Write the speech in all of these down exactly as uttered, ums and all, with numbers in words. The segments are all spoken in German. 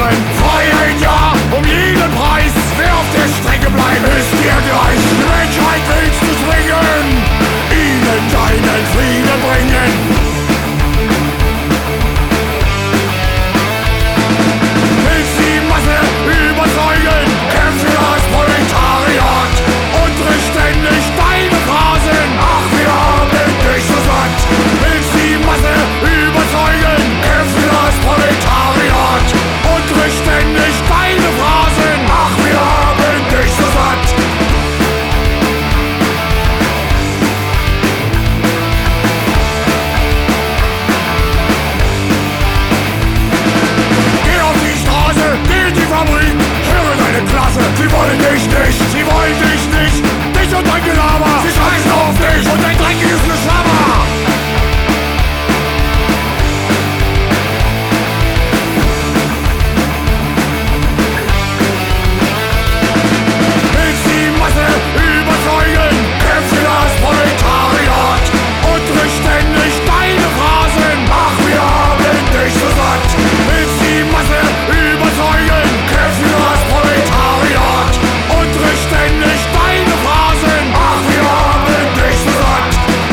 Reformen. Freiheit ja, um jeden Preis. Wer auf der Strecke bleibt, ist dir gleich. Die Menschheit willst du zwingen, ihnen deinen Frieden bringen. Willst die Masse überzeugen, kämpf für das Proletariat und richt ständig deine Phrasen. Ach, wir haben dich so satt. Willst die Masse überzeugen, kämpf für das Proletariat und richt ständig deine Phrasen. Ach, wir haben dich so satt. Geh auf die Straße, geh in die Fabrik, höre deine Klasse. Sie wollen dich nicht, sie wollen dich nicht. Dich und dein Gelaber, sie scheißen auf dich und dein dreckiges Geschlabber. Willst die Masse überzeugen, kämpf für das Proletariat und richt ständig deine Phrasen. Ach, wir haben dich so satt. Willst die Masse überzeugen, kämpf für das Proletariat und richt ständig deine Phrasen. Ach, wir haben dich so satt.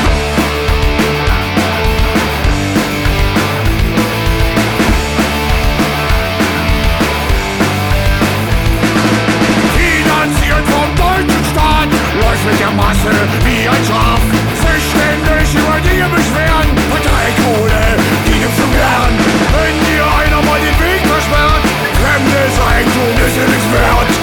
Finanziert vom deutschen Staat, läuft mit der Masse wie ein Schaf. Sich ständig über Dinge beschweren, Parteikohle, die gibt's so gern. Wenn dir einer mal den Weg versperrt, fremdes Eigentum ist dir nichts wert.